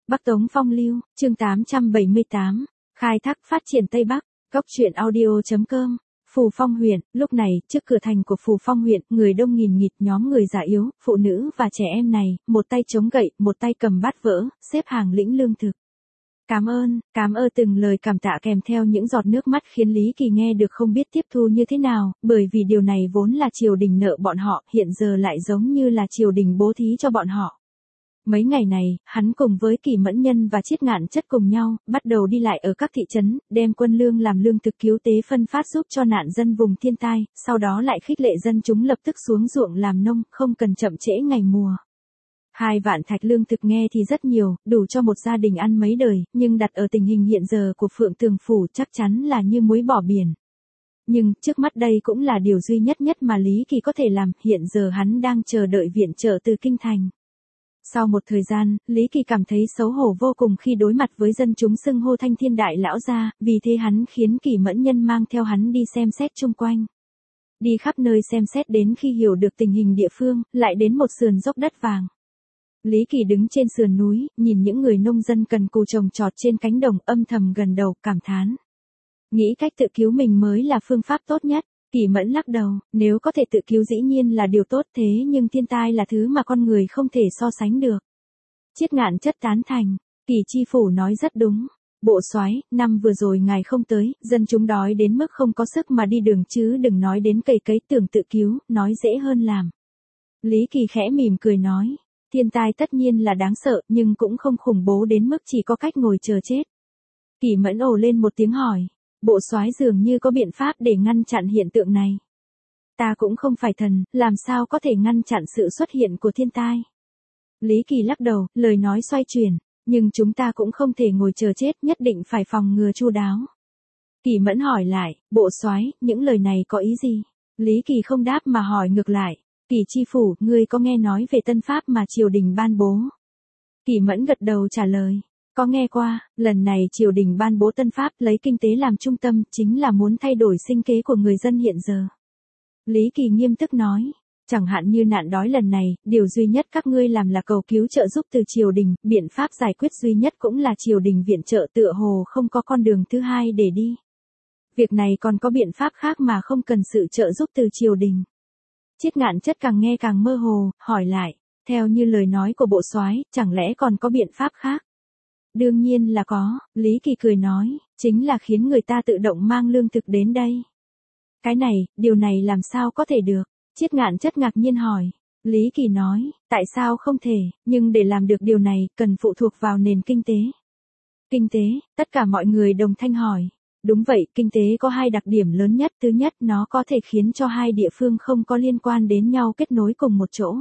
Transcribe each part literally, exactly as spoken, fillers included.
Bắc Tống Phong Lưu, chương tám trăm bảy mươi tám, khai thác phát triển Tây Bắc, góc truyện audio chấm com. Phù Phong huyện, lúc này, trước cửa thành của Phù Phong huyện, người đông nghìn nghịt, nhóm người già yếu, phụ nữ và trẻ em này, một tay chống gậy, một tay cầm bát vỡ, xếp hàng lĩnh lương thực. Cảm ơn, cảm ơn từng lời cảm tạ kèm theo những giọt nước mắt khiến Lý Kỳ nghe được không biết tiếp thu như thế nào, bởi vì điều này vốn là triều đình nợ bọn họ, hiện giờ lại giống như là triều đình bố thí cho bọn họ. Mấy ngày này, hắn cùng với Kỳ Mẫn Nhân và Chiết Ngạn Chất cùng nhau, bắt đầu đi lại ở các thị trấn, đem quân lương làm lương thực cứu tế phân phát giúp cho nạn dân vùng thiên tai, sau đó lại khích lệ dân chúng lập tức xuống ruộng làm nông, không cần chậm trễ ngày mùa. Hai vạn thạch lương thực nghe thì rất nhiều, đủ cho một gia đình ăn mấy đời, nhưng đặt ở tình hình hiện giờ của Phượng Tường Phủ chắc chắn là như muối bỏ biển. Nhưng, trước mắt đây cũng là điều duy nhất nhất mà Lý Kỳ có thể làm, hiện giờ hắn đang chờ đợi viện trợ từ kinh thành. Sau một thời gian, Lý Kỳ cảm thấy xấu hổ vô cùng khi đối mặt với dân chúng xưng hô Thanh Thiên Đại Lão gia, vì thế hắn khiến Kỳ Mẫn Nhân mang theo hắn đi xem xét chung quanh. Đi khắp nơi xem xét đến khi hiểu được tình hình địa phương, lại đến một sườn dốc đất vàng. Lý Kỳ đứng trên sườn núi, nhìn những người nông dân cần cù trồng trọt trên cánh đồng, âm thầm gần đầu, cảm thán. Nghĩ cách tự cứu mình mới là phương pháp tốt nhất. Kỳ Mẫn lắc đầu, nếu có thể tự cứu dĩ nhiên là điều tốt, thế nhưng thiên tai là thứ mà con người không thể so sánh được. Chiết Ngạn Chất tán thành, Kỳ chi phủ nói rất đúng. Bộ soái, năm vừa rồi ngài không tới, dân chúng đói đến mức không có sức mà đi đường chứ đừng nói đến cày cấy, tưởng tự cứu, nói dễ hơn làm. Lý Kỳ khẽ mỉm cười nói, thiên tai tất nhiên là đáng sợ, nhưng cũng không khủng bố đến mức chỉ có cách ngồi chờ chết. Kỳ Mẫn ồ lên một tiếng hỏi. Bộ soái dường như có biện pháp để ngăn chặn hiện tượng này. Ta cũng không phải thần, làm sao có thể ngăn chặn sự xuất hiện của thiên tai. Lý Kỳ lắc đầu, lời nói xoay chuyển, nhưng chúng ta cũng không thể ngồi chờ chết, nhất định phải phòng ngừa chu đáo. Kỳ Mẫn hỏi lại, bộ soái, những lời này có ý gì? Lý Kỳ không đáp mà hỏi ngược lại, Kỳ chi phủ, ngươi có nghe nói về tân pháp mà triều đình ban bố? Kỳ Mẫn gật đầu trả lời. Có nghe qua, lần này triều đình ban bố tân pháp lấy kinh tế làm trung tâm, chính là muốn thay đổi sinh kế của người dân hiện giờ. Lý Kỳ nghiêm túc nói, chẳng hạn như nạn đói lần này, điều duy nhất các ngươi làm là cầu cứu trợ giúp từ triều đình, biện pháp giải quyết duy nhất cũng là triều đình viện trợ, tựa hồ không có con đường thứ hai để đi. Việc này còn có biện pháp khác mà không cần sự trợ giúp từ triều đình. Chiết Ngạn Chất càng nghe càng mơ hồ, hỏi lại, theo như lời nói của bộ soái, chẳng lẽ còn có biện pháp khác? Đương nhiên là có, Lý Kỳ cười nói, chính là khiến người ta tự động mang lương thực đến đây. Cái này, điều này làm sao có thể được? Chiết Ngạn Chất ngạc nhiên hỏi. Lý Kỳ nói, tại sao không thể, nhưng để làm được điều này, cần phụ thuộc vào nền kinh tế. Kinh tế, tất cả mọi người đồng thanh hỏi. Đúng vậy, kinh tế có hai đặc điểm lớn nhất, thứ nhất nó có thể khiến cho hai địa phương không có liên quan đến nhau kết nối cùng một chỗ.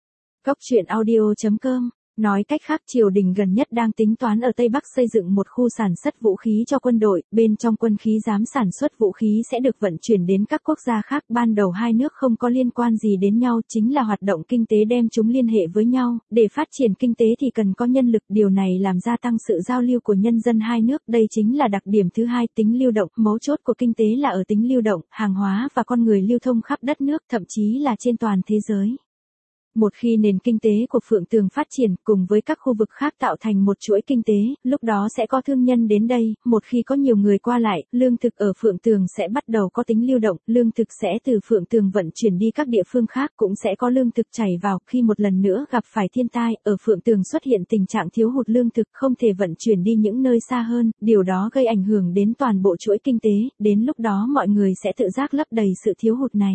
Góc truyện audio chấm com. Nói cách khác, triều đình gần nhất đang tính toán ở Tây Bắc xây dựng một khu sản xuất vũ khí cho quân đội, bên trong quân khí giám sản xuất vũ khí sẽ được vận chuyển đến các quốc gia khác, ban đầu hai nước không có liên quan gì đến nhau, chính là hoạt động kinh tế đem chúng liên hệ với nhau, để phát triển kinh tế thì cần có nhân lực, điều này làm gia tăng sự giao lưu của nhân dân hai nước, đây chính là đặc điểm thứ hai, tính lưu động, mấu chốt của kinh tế là ở tính lưu động, hàng hóa và con người lưu thông khắp đất nước, thậm chí là trên toàn thế giới. Một khi nền kinh tế của Phượng Tường phát triển cùng với các khu vực khác tạo thành một chuỗi kinh tế, lúc đó sẽ có thương nhân đến đây, một khi có nhiều người qua lại, lương thực ở Phượng Tường sẽ bắt đầu có tính lưu động, lương thực sẽ từ Phượng Tường vận chuyển đi các địa phương khác, cũng sẽ có lương thực chảy vào, khi một lần nữa gặp phải thiên tai, ở Phượng Tường xuất hiện tình trạng thiếu hụt lương thực không thể vận chuyển đi những nơi xa hơn, điều đó gây ảnh hưởng đến toàn bộ chuỗi kinh tế, đến lúc đó mọi người sẽ tự giác lấp đầy sự thiếu hụt này.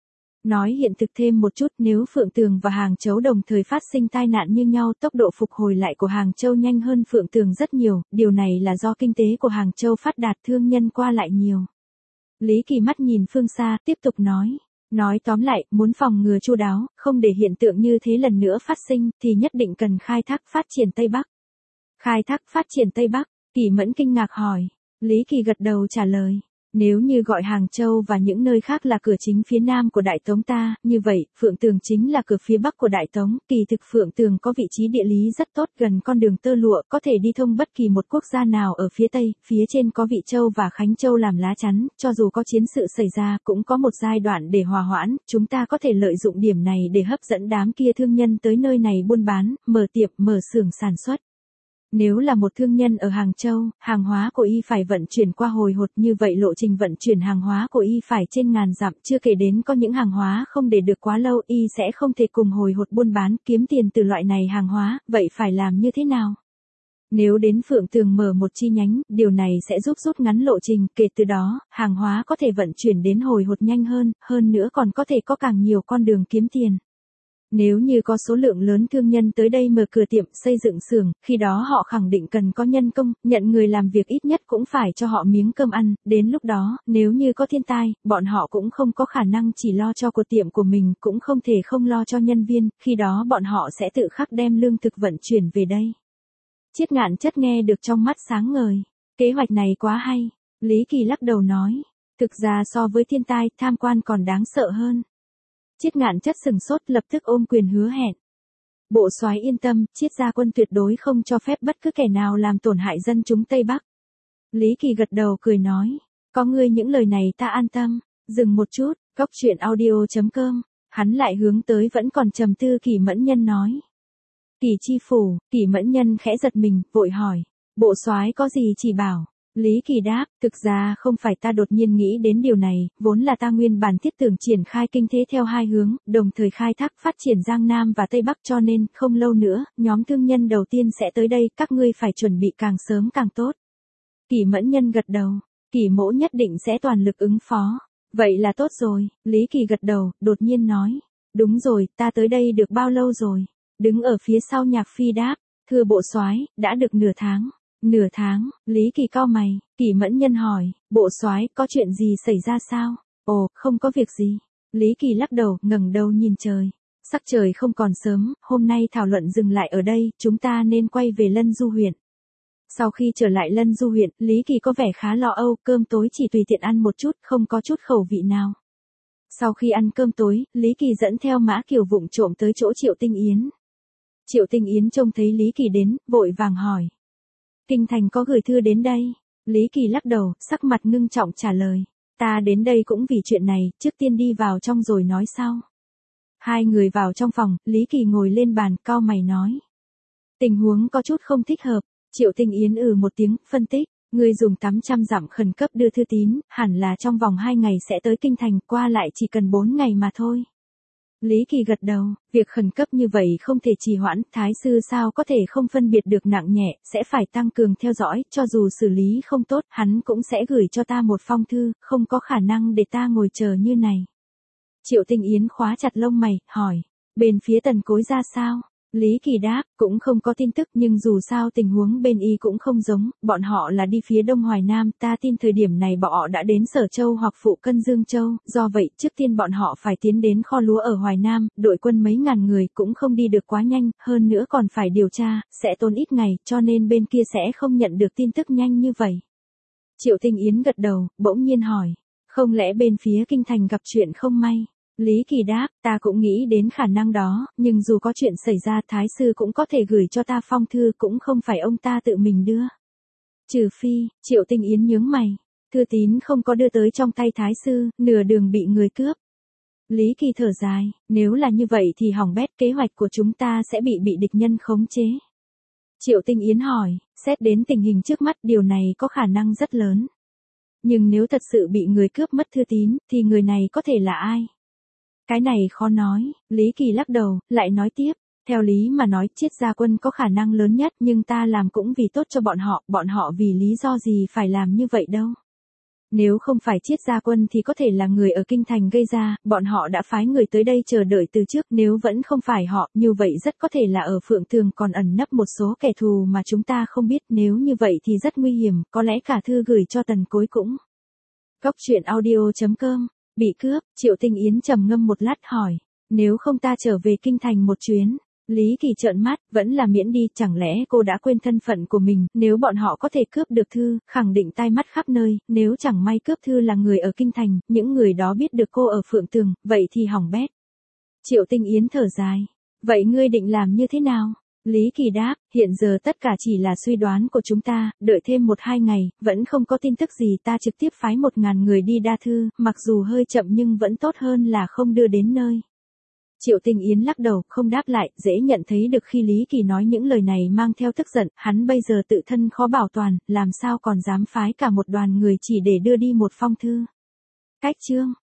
Nói hiện thực thêm một chút, nếu Phượng Tường và Hàng Châu đồng thời phát sinh tai nạn như nhau, tốc độ phục hồi lại của Hàng Châu nhanh hơn Phượng Tường rất nhiều, điều này là do kinh tế của Hàng Châu phát đạt, thương nhân qua lại nhiều. Lý Kỳ mắt nhìn phương xa, tiếp tục nói. Nói tóm lại, muốn phòng ngừa chu đáo, không để hiện tượng như thế lần nữa phát sinh, thì nhất định cần khai thác phát triển Tây Bắc. Khai thác phát triển Tây Bắc, Kỳ Mẫn kinh ngạc hỏi. Lý Kỳ gật đầu trả lời. Nếu như gọi Hàng Châu và những nơi khác là cửa chính phía nam của Đại Tống ta, như vậy, Phượng Tường chính là cửa phía bắc của Đại Tống, kỳ thực Phượng Tường có vị trí địa lý rất tốt, gần con đường tơ lụa, có thể đi thông bất kỳ một quốc gia nào ở phía tây, phía trên có Vị Châu và Khánh Châu làm lá chắn, cho dù có chiến sự xảy ra, cũng có một giai đoạn để hòa hoãn, chúng ta có thể lợi dụng điểm này để hấp dẫn đám kia thương nhân tới nơi này buôn bán, mở tiệm, mở xưởng sản xuất. Nếu là một thương nhân ở Hàng Châu, hàng hóa của y phải vận chuyển qua hồi hột, như vậy lộ trình vận chuyển hàng hóa của y phải trên ngàn dặm, chưa kể đến có những hàng hóa không để được quá lâu, y sẽ không thể cùng hồi hột buôn bán, kiếm tiền từ loại này hàng hóa, vậy phải làm như thế nào? Nếu đến Phượng Tường mở một chi nhánh, điều này sẽ giúp rút ngắn lộ trình, kể từ đó, hàng hóa có thể vận chuyển đến hồi hột nhanh hơn, hơn nữa còn có thể có càng nhiều con đường kiếm tiền. Nếu như có số lượng lớn thương nhân tới đây mở cửa tiệm, xây dựng xưởng, khi đó họ khẳng định cần có nhân công, nhận người làm việc ít nhất cũng phải cho họ miếng cơm ăn, đến lúc đó, nếu như có thiên tai, bọn họ cũng không có khả năng chỉ lo cho của tiệm của mình, cũng không thể không lo cho nhân viên, khi đó bọn họ sẽ tự khắc đem lương thực vận chuyển về đây. Chiết Ngạn Chất nghe được trong mắt sáng ngời, kế hoạch này quá hay, Lý Kỳ lắc đầu nói, thực ra so với thiên tai, tham quan còn đáng sợ hơn. Chiết Ngạn Chất sừng sốt, lập tức ôm quyền hứa hẹn. Bộ soái yên tâm, Chiết gia quân tuyệt đối không cho phép bất cứ kẻ nào làm tổn hại dân chúng Tây Bắc. Lý Kỳ gật đầu cười nói, có ngươi những lời này ta an tâm. Dừng một chút, Cốc truyện audio chấm com, hắn lại hướng tới vẫn còn trầm tư Kỷ Mẫn Nhân nói. Kỷ chi phủ, Kỷ Mẫn Nhân khẽ giật mình, vội hỏi, bộ soái có gì chỉ bảo? Lý Kỳ đáp, thực ra không phải ta đột nhiên nghĩ đến điều này, vốn là ta nguyên bản thiết tưởng triển khai kinh thế theo hai hướng, đồng thời khai thác phát triển Giang Nam và Tây Bắc, cho nên, không lâu nữa, nhóm thương nhân đầu tiên sẽ tới đây, các ngươi phải chuẩn bị càng sớm càng tốt. Kỷ Mẫn Nhân gật đầu, Kỷ mỗ nhất định sẽ toàn lực ứng phó. Vậy là tốt rồi, Lý Kỳ gật đầu, đột nhiên nói, đúng rồi, ta tới đây được bao lâu rồi? Đứng ở phía sau Nhạc Phi đáp, thưa bộ soái, đã được nửa tháng. Nửa tháng, Lý Kỳ cau mày, Kỷ Mẫn Nhân hỏi, bộ soái có chuyện gì xảy ra sao? Ồ, không có việc gì. Lý Kỳ lắc đầu, ngẩng đầu nhìn trời. Sắc trời không còn sớm, hôm nay thảo luận dừng lại ở đây, chúng ta nên quay về Lân Du huyện. Sau khi trở lại Lân Du huyện, Lý Kỳ có vẻ khá lo âu, cơm tối chỉ tùy tiện ăn một chút, không có chút khẩu vị nào. Sau khi ăn cơm tối, Lý Kỳ dẫn theo Mã Kiều vụng trộm tới chỗ Triệu Tinh Yến. Triệu Tinh Yến trông thấy Lý Kỳ đến, vội vàng hỏi. Kinh thành có gửi thư đến đây. Lý Kỳ lắc đầu, sắc mặt ngưng trọng trả lời. Ta đến đây cũng vì chuyện này, trước tiên đi vào trong rồi nói sau. Hai người vào trong phòng, Lý Kỳ ngồi lên bàn, cau mày nói. Tình huống có chút không thích hợp. Triệu Tinh Yến ừ một tiếng, phân tích. Người dùng tám trăm dặm khẩn cấp đưa thư tín, hẳn là trong vòng hai ngày sẽ tới kinh thành, qua lại chỉ cần bốn ngày mà thôi. Lý Kỳ gật đầu, việc khẩn cấp như vậy không thể trì hoãn, thái sư sao có thể không phân biệt được nặng nhẹ, sẽ phải tăng cường theo dõi, cho dù xử lý không tốt, hắn cũng sẽ gửi cho ta một phong thư, không có khả năng để ta ngồi chờ như này. Triệu Tinh Yến khóa chặt lông mày, hỏi, bên phía Tần Cối ra sao? Lý Kỳ đáp, cũng không có tin tức, nhưng dù sao tình huống bên y cũng không giống, bọn họ là đi phía Đông Hoài Nam, ta tin thời điểm này bọn họ đã đến Sở Châu hoặc phụ cân Dương Châu, do vậy trước tiên bọn họ phải tiến đến kho lúa ở Hoài Nam, đội quân mấy ngàn người cũng không đi được quá nhanh, hơn nữa còn phải điều tra, sẽ tốn ít ngày, cho nên bên kia sẽ không nhận được tin tức nhanh như vậy. Triệu Tinh Yến gật đầu, bỗng nhiên hỏi, không lẽ bên phía kinh thành gặp chuyện không may? Lý Kỳ đáp, ta cũng nghĩ đến khả năng đó, nhưng dù có chuyện xảy ra thái sư cũng có thể gửi cho ta phong thư, cũng không phải ông ta tự mình đưa. Trừ phi, Triệu Tinh Yến nhướng mày, thư tín không có đưa tới trong tay thái sư, nửa đường bị người cướp. Lý Kỳ thở dài, nếu là như vậy thì hỏng bét, kế hoạch của chúng ta sẽ bị bị địch nhân khống chế. Triệu Tinh Yến hỏi, xét đến tình hình trước mắt điều này có khả năng rất lớn. Nhưng nếu thật sự bị người cướp mất thư tín, thì người này có thể là ai? Cái này khó nói, Lý Kỳ lắc đầu, lại nói tiếp, theo lý mà nói Chiết gia quân có khả năng lớn nhất, nhưng ta làm cũng vì tốt cho bọn họ, bọn họ vì lý do gì phải làm như vậy đâu. Nếu không phải Chiết gia quân thì có thể là người ở kinh thành gây ra, bọn họ đã phái người tới đây chờ đợi từ trước, nếu vẫn không phải họ, như vậy rất có thể là ở Phượng Tường còn ẩn nấp một số kẻ thù mà chúng ta không biết, nếu như vậy thì rất nguy hiểm, có lẽ cả thư gửi cho Tần Cối cũng. Cốc truyện audio chấm com. Bị cướp, Triệu Tinh Yến trầm ngâm một lát hỏi, nếu không ta trở về kinh thành một chuyến. Lý Kỳ trợn mắt, vẫn là miễn đi, chẳng lẽ cô đã quên thân phận của mình, nếu bọn họ có thể cướp được thư, khẳng định tai mắt khắp nơi, nếu chẳng may cướp thư là người ở kinh thành, những người đó biết được cô ở Phượng Tường, vậy thì hỏng bét. Triệu Tinh Yến thở dài, vậy ngươi định làm như thế nào? Lý Kỳ đáp, hiện giờ tất cả chỉ là suy đoán của chúng ta, đợi thêm một hai ngày, vẫn không có tin tức gì, ta trực tiếp phái một ngàn người đi đa thư, mặc dù hơi chậm nhưng vẫn tốt hơn là không đưa đến nơi. Triệu Tinh Yến lắc đầu, không đáp lại, dễ nhận thấy được khi Lý Kỳ nói những lời này mang theo tức giận, hắn bây giờ tự thân khó bảo toàn, làm sao còn dám phái cả một đoàn người chỉ để đưa đi một phong thư. Cách chương